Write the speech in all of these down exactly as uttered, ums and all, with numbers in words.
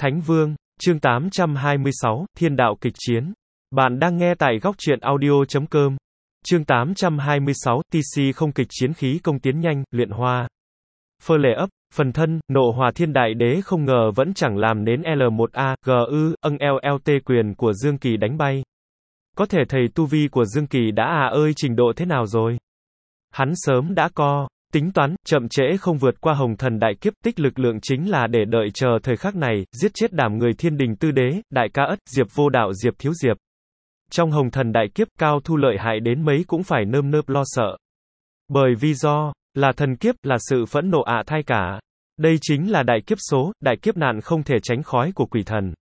Thánh Vương, chương tám trăm hai mươi sáu, Thiên đạo kịch chiến. Bạn đang nghe tại góc truyện audio chấm com. Chương tám trăm hai mươi sáu, tê xê không kịch chiến khí công tiến nhanh, luyện hoa. Phơ lệ ấp, phần thân, nộ hòa thiên đại đế không ngờ vẫn chẳng làm đến L một A, G ư, âng L L T quyền của Dương Kỳ đánh bay. Có thể thầy tu vi của Dương Kỳ đã à ơi trình độ thế nào rồi? Hắn sớm đã co. Tính toán, chậm trễ không vượt qua hồng thần đại kiếp, tích lực lượng chính là để đợi chờ thời khắc này, giết chết đảm người thiên đình tư đế, đại ca ất, diệp vô đạo diệp thiếu diệp. Trong hồng thần đại kiếp, cao thu lợi hại đến mấy cũng phải nơm nớp lo sợ. Bởi vì do, là thần kiếp, là sự phẫn nộ ạ thai cả. Đây chính là đại kiếp số, đại kiếp nạn không thể tránh khói của quỷ thần.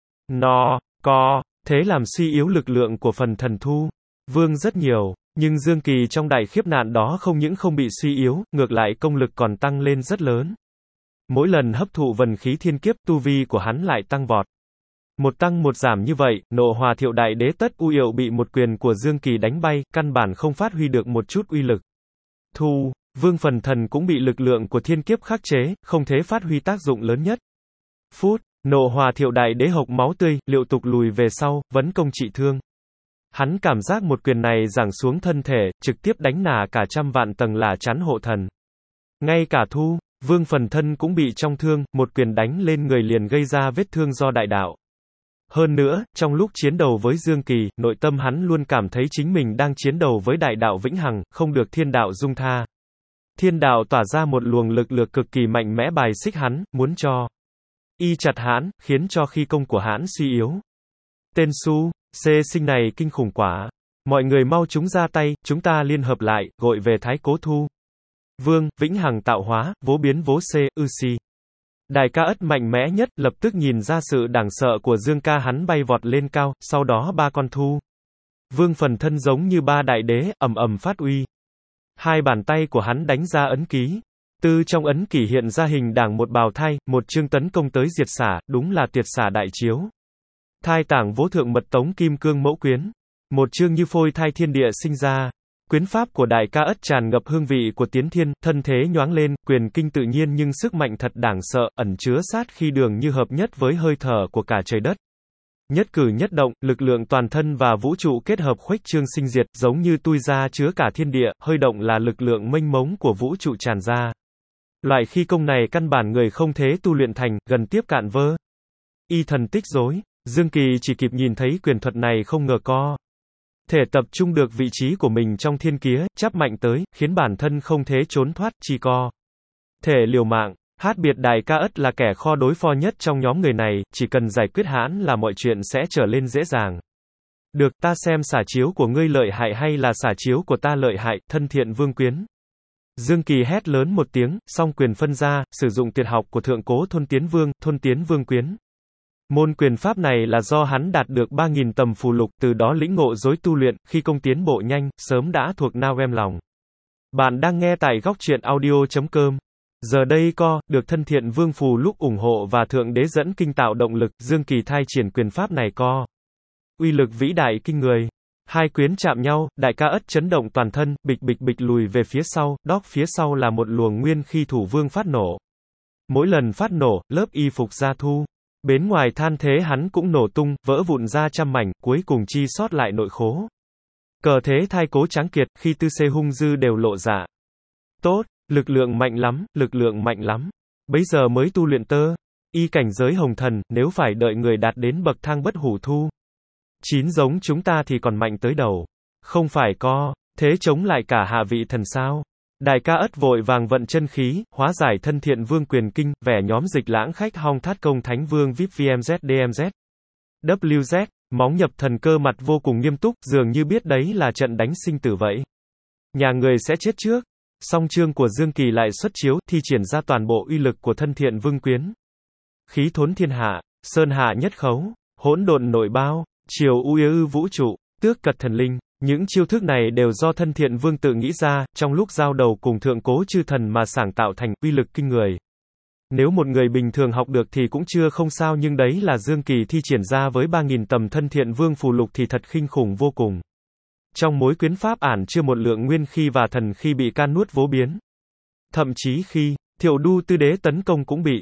Nó, co, thế làm suy yếu lực lượng của phần thần thu. Vương rất nhiều. Nhưng Dương Kỳ trong đại khiếp nạn đó không những không bị suy yếu, ngược lại công lực còn tăng lên rất lớn. Mỗi lần hấp thụ vần khí thiên kiếp, tu vi của hắn lại tăng vọt. Một tăng một giảm như vậy, nộ hòa thiệu đại đế tất u hiệu bị một quyền của Dương Kỳ đánh bay, căn bản không phát huy được một chút uy lực. Thu, vương phần thần cũng bị lực lượng của thiên kiếp khắc chế, không thể phát huy tác dụng lớn nhất. Phút, nộ hòa thiệu đại đế hộc máu tươi, liệu tục lùi về sau, vấn công trị thương. Hắn cảm giác một quyền này giáng xuống thân thể, trực tiếp đánh nả cả trăm vạn tầng là chắn hộ thần. Ngay cả Thu, vương phần thân cũng bị trọng thương, một quyền đánh lên người liền gây ra vết thương do đại đạo. Hơn nữa, trong lúc chiến đấu với Dương Kỳ, nội tâm hắn luôn cảm thấy chính mình đang chiến đấu với đại đạo vĩnh hằng, không được thiên đạo dung tha. Thiên đạo tỏa ra một luồng lực lượng cực kỳ mạnh mẽ bài xích hắn, muốn cho y chặt hãn, khiến cho khí công của hãn suy yếu. Tên Su C sinh này kinh khủng quả. Mọi người mau chúng ra tay, chúng ta liên hợp lại, gọi về Thái Cố Thu. Vương, vĩnh hằng tạo hóa, vố biến vố C, ư si. Đại ca ất mạnh mẽ nhất, lập tức nhìn ra sự đáng sợ của Dương ca hắn bay vọt lên cao, sau đó ba con thu. Vương phần thân giống như ba đại đế, ầm ầm phát uy. Hai bàn tay của hắn đánh ra ấn ký. Từ trong ấn kỷ hiện ra hình đảng một bào thai, một chương tấn công tới diệt xả, đúng là tiệt xả đại chiếu. Thai tảng vô thượng mật tống kim cương mẫu quyến. Một chương như phôi thai thiên địa sinh ra. Quyến pháp của đại ca ất tràn ngập hương vị của tiến thiên, thân thế nhoáng lên, quyền kinh tự nhiên nhưng sức mạnh thật đáng sợ, ẩn chứa sát khi đường như hợp nhất với hơi thở của cả trời đất. Nhất cử nhất động, lực lượng toàn thân và vũ trụ kết hợp khuếch trương sinh diệt, giống như tui ra chứa cả thiên địa, hơi động là lực lượng mênh mông của vũ trụ tràn ra. Loại khí công này căn bản người không thế tu luyện thành, gần tiếp cạn vơ. Y thần tích rối. Dương Kỳ chỉ kịp nhìn thấy quyền thuật này không ngờ co. Thể tập trung được vị trí của mình trong thiên kía, chắp mạnh tới, khiến bản thân không thể trốn thoát, chỉ co. Thể liều mạng, hát biệt đại ca ất là kẻ kho đối phó nhất trong nhóm người này, chỉ cần giải quyết hãn là mọi chuyện sẽ trở lên dễ dàng. Được, ta xem xả chiếu của ngươi lợi hại hay là xả chiếu của ta lợi hại, thân thiện vương quyến. Dương Kỳ hét lớn một tiếng, song quyền phân ra, sử dụng tuyệt học của thượng cố thôn tiến vương, thôn tiến vương quyến. Môn quyền pháp này là do hắn đạt được ba nghìn tầm phù lục, từ đó lĩnh ngộ dối tu luyện, khi công tiến bộ nhanh, sớm đã thuộc nao em lòng. Bạn đang nghe tại góc truyện audio chấm com. Giờ đây co, được thân thiện vương phù lúc ủng hộ và thượng đế dẫn kinh tạo động lực, Dương Kỳ thai triển quyền pháp này co. Uy lực vĩ đại kinh người. Hai quyến chạm nhau, đại ca ất chấn động toàn thân, bịch bịch bịch lùi về phía sau, đóc phía sau là một luồng nguyên khi thủ vương phát nổ. Mỗi lần phát nổ, lớp y phục ra thu. Bên ngoài than thế hắn cũng nổ tung, vỡ vụn ra trăm mảnh, cuối cùng chi sót lại nội khố. Cờ thế thai cố tráng kiệt, khi tư xê hung dư đều lộ dạ. Tốt, lực lượng mạnh lắm, lực lượng mạnh lắm. Bây giờ mới tu luyện tơ. Y cảnh giới hồng thần, nếu phải đợi người đạt đến bậc thang bất hủ thu. Chín giống chúng ta thì còn mạnh tới đầu. Không phải co, thế chống lại cả hạ vị thần sao. Đại ca ất vội vàng vận chân khí, hóa giải thân thiện vương quyền kinh, vẻ nhóm dịch lãng khách hong thát công thánh vương vê i pê vê em dét đê em dét. vê kép dét, móng nhập thần cơ mặt vô cùng nghiêm túc, dường như biết đấy là trận đánh sinh tử vậy. Nhà người sẽ chết trước. Song chương của Dương Kỳ lại xuất chiếu, thi triển ra toàn bộ uy lực của thân thiện vương quyến. Khí thốn thiên hạ, sơn hạ nhất khấu, hỗn độn nội bao, triều u ư vũ trụ, tước cật thần linh. Những chiêu thức này đều do thân thiện vương tự nghĩ ra, trong lúc giao đầu cùng thượng cố chư thần mà sáng tạo thành, uy lực kinh người. Nếu một người bình thường học được thì cũng chưa không sao, nhưng đấy là Dương Kỳ thi triển ra với ba nghìn tầm thân thiện vương phù lục thì thật khinh khủng vô cùng. Trong mối quyến pháp ản chưa một lượng nguyên khí và thần khí bị can nuốt vố biến. Thậm chí khi, thiệu đu tư đế tấn công cũng bị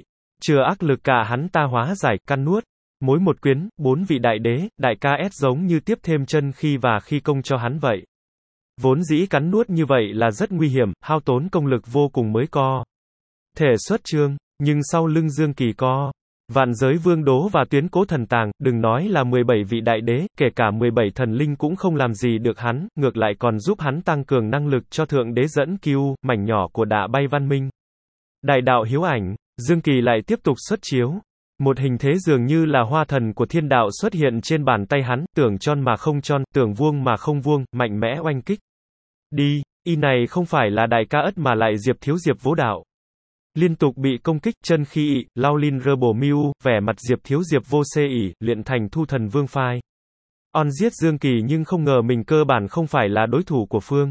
Chừa ác lực cả hắn ta hóa giải, căn nuốt. Mối một quyến, bốn vị đại đế, đại ca ét giống như tiếp thêm chân khí và khí công cho hắn vậy. Vốn dĩ cắn nuốt như vậy là rất nguy hiểm, hao tốn công lực vô cùng mới co. Thể xuất chương, nhưng sau lưng Dương Kỳ co. Vạn giới vương đố và tuyến cố thần tàng, đừng nói là mười bảy vị đại đế, kể cả mười bảy thần linh cũng không làm gì được hắn, ngược lại còn giúp hắn tăng cường năng lực cho thượng đế dẫn kiêu, mảnh nhỏ của đạ bay văn minh. Đại đạo hiếu ảnh, Dương Kỳ lại tiếp tục xuất chiếu. Một hình thế dường như là hoa thần của thiên đạo xuất hiện trên bàn tay hắn, tưởng tròn mà không tròn, tưởng vuông mà không vuông, mạnh mẽ oanh kích. Đi, y này không phải là đại ca ất mà lại Diệp Thiếu Diệp Vô Đạo. Liên tục bị công kích, chân khí ị, lao linh rơ bổ miu, vẻ mặt Diệp Thiếu Diệp Vô Xê ỉ, luyện thành thu thần vương phai. On giết Dương Kỳ nhưng không ngờ mình cơ bản không phải là đối thủ của Phương.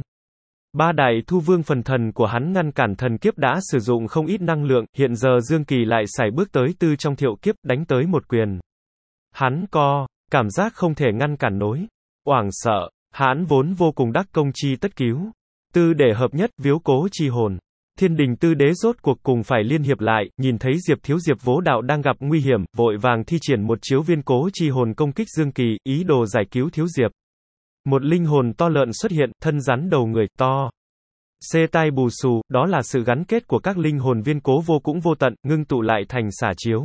Ba đại thu vương phần thần của hắn ngăn cản thần kiếp đã sử dụng không ít năng lượng, hiện giờ Dương Kỳ lại sải bước tới tư trong thiệu kiếp, đánh tới một quyền. Hắn co, cảm giác không thể ngăn cản nối. Oảng sợ, hắn vốn vô cùng đắc công chi tất cứu. Tư để hợp nhất, viếu cố chi hồn. Thiên đình tư đế rốt cuộc cùng phải liên hiệp lại, nhìn thấy Diệp Thiếu Diệp Vô Đạo đang gặp nguy hiểm, vội vàng thi triển một chiếu viên cố chi hồn công kích Dương Kỳ, ý đồ giải cứu Thiếu Diệp. Một linh hồn to lợn xuất hiện, thân rắn đầu người, to. Xê tai bù xù, đó là sự gắn kết của các linh hồn viên cố vô cũng vô tận, ngưng tụ lại thành xả chiếu.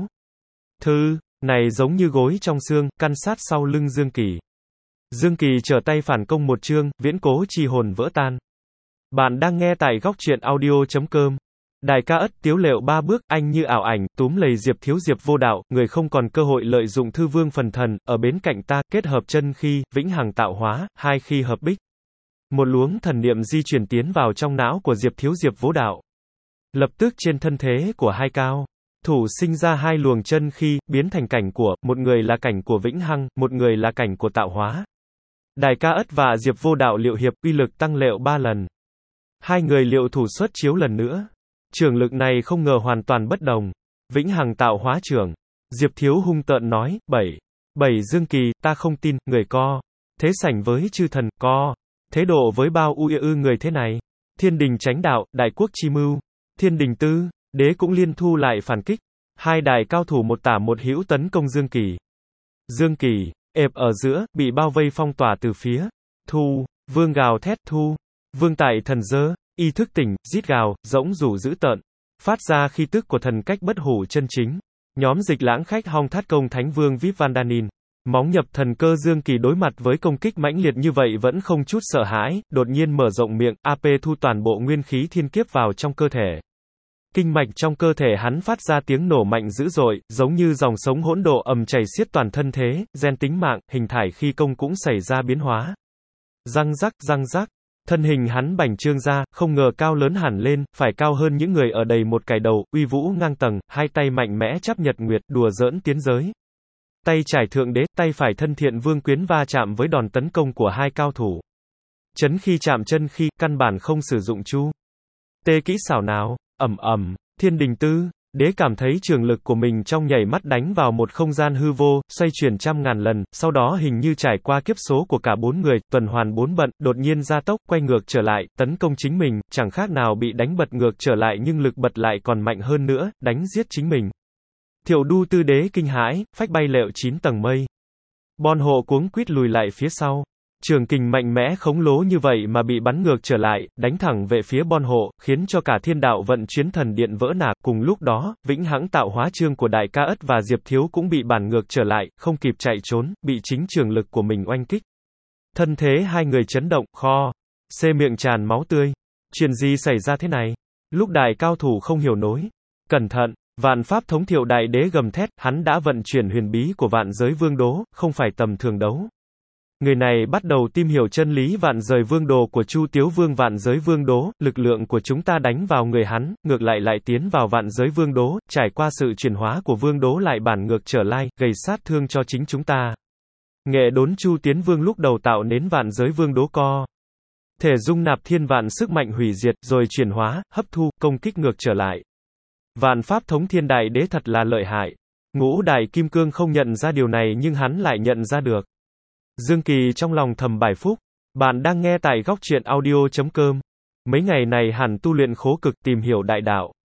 Thư, này giống như gối trong xương, căn sát sau lưng Dương Kỳ. Dương Kỳ trở tay phản công một chương, viễn cố chi hồn vỡ tan. Bạn đang nghe tại góc truyện audio chấm com. Đại ca ất tiếu lệu ba bước, anh như ảo ảnh, túm lầy Diệp Thiếu Diệp Vô Đạo, người không còn cơ hội lợi dụng thư vương phần thần, ở bên cạnh ta, kết hợp chân khí, vĩnh hằng tạo hóa, hai khi hợp bích. Một luống thần niệm di chuyển tiến vào trong não của Diệp Thiếu Diệp Vô Đạo. Lập tức trên thân thế của hai cao thủ sinh ra hai luồng chân khí, biến thành cảnh của, một người là cảnh của vĩnh hằng, một người là cảnh của tạo hóa. Đại ca ất và Diệp Vô Đạo liệu hiệp, uy lực tăng lệu ba lần. Hai người liệu thủ xuất chiếu lần nữa. Trường lực này không ngờ hoàn toàn bất đồng. Vĩnh hằng tạo hóa trưởng. Diệp Thiếu hung tợn nói, bảy. Bảy Dương Kỳ, ta không tin, người co. Thế sảnh với chư thần, co. Thế độ với bao u ư người thế này. Thiên đình chánh đạo, đại quốc chi mưu. Thiên đình tư, đế cũng liên thu lại phản kích. Hai đại cao thủ một tả một hữu tấn công Dương Kỳ. Dương Kỳ, ẹp ở giữa, bị bao vây phong tỏa từ phía. Thu, vương gào thét thu. Vương tại thần dơ, y thức tỉnh, rít gào, rỗng rủ dữ tợn. Phát ra khí tức của thần cách bất hủ chân chính. Nhóm dịch lãng khách hong thát công thánh vương Vip Vandanin. Móng nhập thần cơ Dương Kỳ đối mặt với công kích mãnh liệt như vậy vẫn không chút sợ hãi, đột nhiên mở rộng miệng, a pê thu toàn bộ nguyên khí thiên kiếp vào trong cơ thể. Kinh mạch trong cơ thể hắn phát ra tiếng nổ mạnh dữ dội, giống như dòng sống hỗn độ ầm chảy xiết toàn thân thế, gen tính mạng, hình thải khi công cũng xảy ra biến hóa. Răng rắc, răng rắc. Thân hình hắn bành trương ra, không ngờ cao lớn hẳn lên, phải cao hơn những người ở đầy một cài đầu, uy vũ ngang tầng, hai tay mạnh mẽ chắp nhật nguyệt, đùa giỡn tiến giới. Tay trải thượng đế, tay phải thân thiện vương quyến va chạm với đòn tấn công của hai cao thủ. Chấn khi chạm chân khi, căn bản không sử dụng chu. Tê kỹ xảo nào, ầm ầm, thiên đình tư. Đế cảm thấy trường lực của mình trong nhảy mắt đánh vào một không gian hư vô, xoay chuyển trăm ngàn lần, sau đó hình như trải qua kiếp số của cả bốn người, tuần hoàn bốn bận, đột nhiên gia tốc, quay ngược trở lại, tấn công chính mình, chẳng khác nào bị đánh bật ngược trở lại nhưng lực bật lại còn mạnh hơn nữa, đánh giết chính mình. Thiệu đu tư đế kinh hãi, phách bay lệu chín tầng mây. Bon hộ cuống quýt lùi lại phía sau. Trường kình mạnh mẽ khống lố như vậy mà bị bắn ngược trở lại, đánh thẳng về phía Bon hộ, khiến cho cả thiên đạo vận chuyến thần điện vỡ nạc. Cùng lúc đó, vĩnh hằng tạo hóa chương của đại ca ất và Diệp Thiếu cũng bị bản ngược trở lại, không kịp chạy trốn, bị chính trường lực của mình oanh kích. Thân thế hai người chấn động, kho, xê miệng tràn máu tươi. Chuyện gì xảy ra thế này? Lúc đại cao thủ không hiểu nối. Cẩn thận! Vạn pháp thống thiệu đại đế gầm thét, hắn đã vận chuyển huyền bí của vạn giới vương đố, không phải tầm thường đấu. Người này bắt đầu tìm hiểu chân lý vạn giới vương đồ của Chu Tiếu Vương vạn giới vương đố, lực lượng của chúng ta đánh vào người hắn, ngược lại lại tiến vào vạn giới vương đố, trải qua sự chuyển hóa của vương đố lại bản ngược trở lại, gây sát thương cho chính chúng ta. Nghệ đốn Chu Tiến Vương lúc đầu tạo nến vạn giới vương đố co. Thể dung nạp thiên vạn sức mạnh hủy diệt, rồi chuyển hóa, hấp thu, công kích ngược trở lại. Vạn pháp thống thiên đại đế thật là lợi hại. Ngũ đại kim cương không nhận ra điều này nhưng hắn lại nhận ra được. Dương Kỳ trong lòng thầm bài phúc. Bạn đang nghe tại góc truyện audio chấm com. Mấy ngày này hẳn tu luyện khổ cực tìm hiểu đại đạo.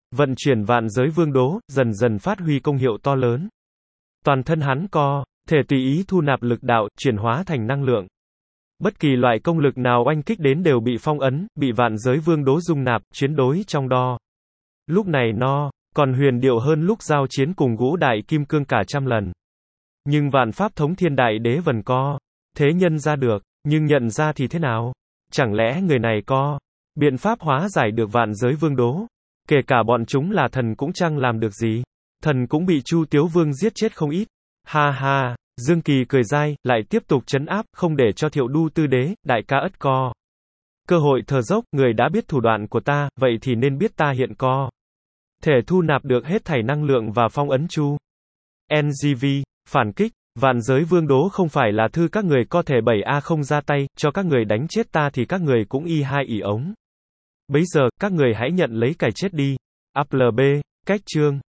Vận chuyển vạn giới vương đố, dần dần phát huy công hiệu to lớn. Toàn thân hắn co, thể tùy ý thu nạp lực đạo, chuyển hóa thành năng lượng. Bất kỳ loại công lực nào oanh kích đến đều bị phong ấn, bị vạn giới vương đố dung nạp, chuyến đối trong đo. Lúc này nó còn huyền diệu hơn lúc giao chiến cùng ngũ đại kim cương cả trăm lần. Nhưng vạn pháp thống thiên đại đế vần co. Thế nhân ra được, nhưng nhận ra thì thế nào? Chẳng lẽ người này có biện pháp hóa giải được vạn giới vương đố? Kể cả bọn chúng là thần cũng chẳng làm được gì. Thần cũng bị Chu Tiếu Vương giết chết không ít. Ha ha, Dương Kỳ cười dai, lại tiếp tục trấn áp, không để cho Thiệu Đu Tư Đế, đại ca ất co. Cơ hội thở dốc, người đã biết thủ đoạn của ta, vậy thì nên biết ta hiện co. Thể thu nạp được hết thảy năng lượng và phong ấn Chu. en giê vê, phản kích, vạn giới vương đố không phải là thư các người có thể bảy a không ra tay, cho các người đánh chết ta thì các người cũng y hai ỉ ống. Bấy giờ, các người hãy nhận lấy cái chết đi. a pê lờ bê, cách chương.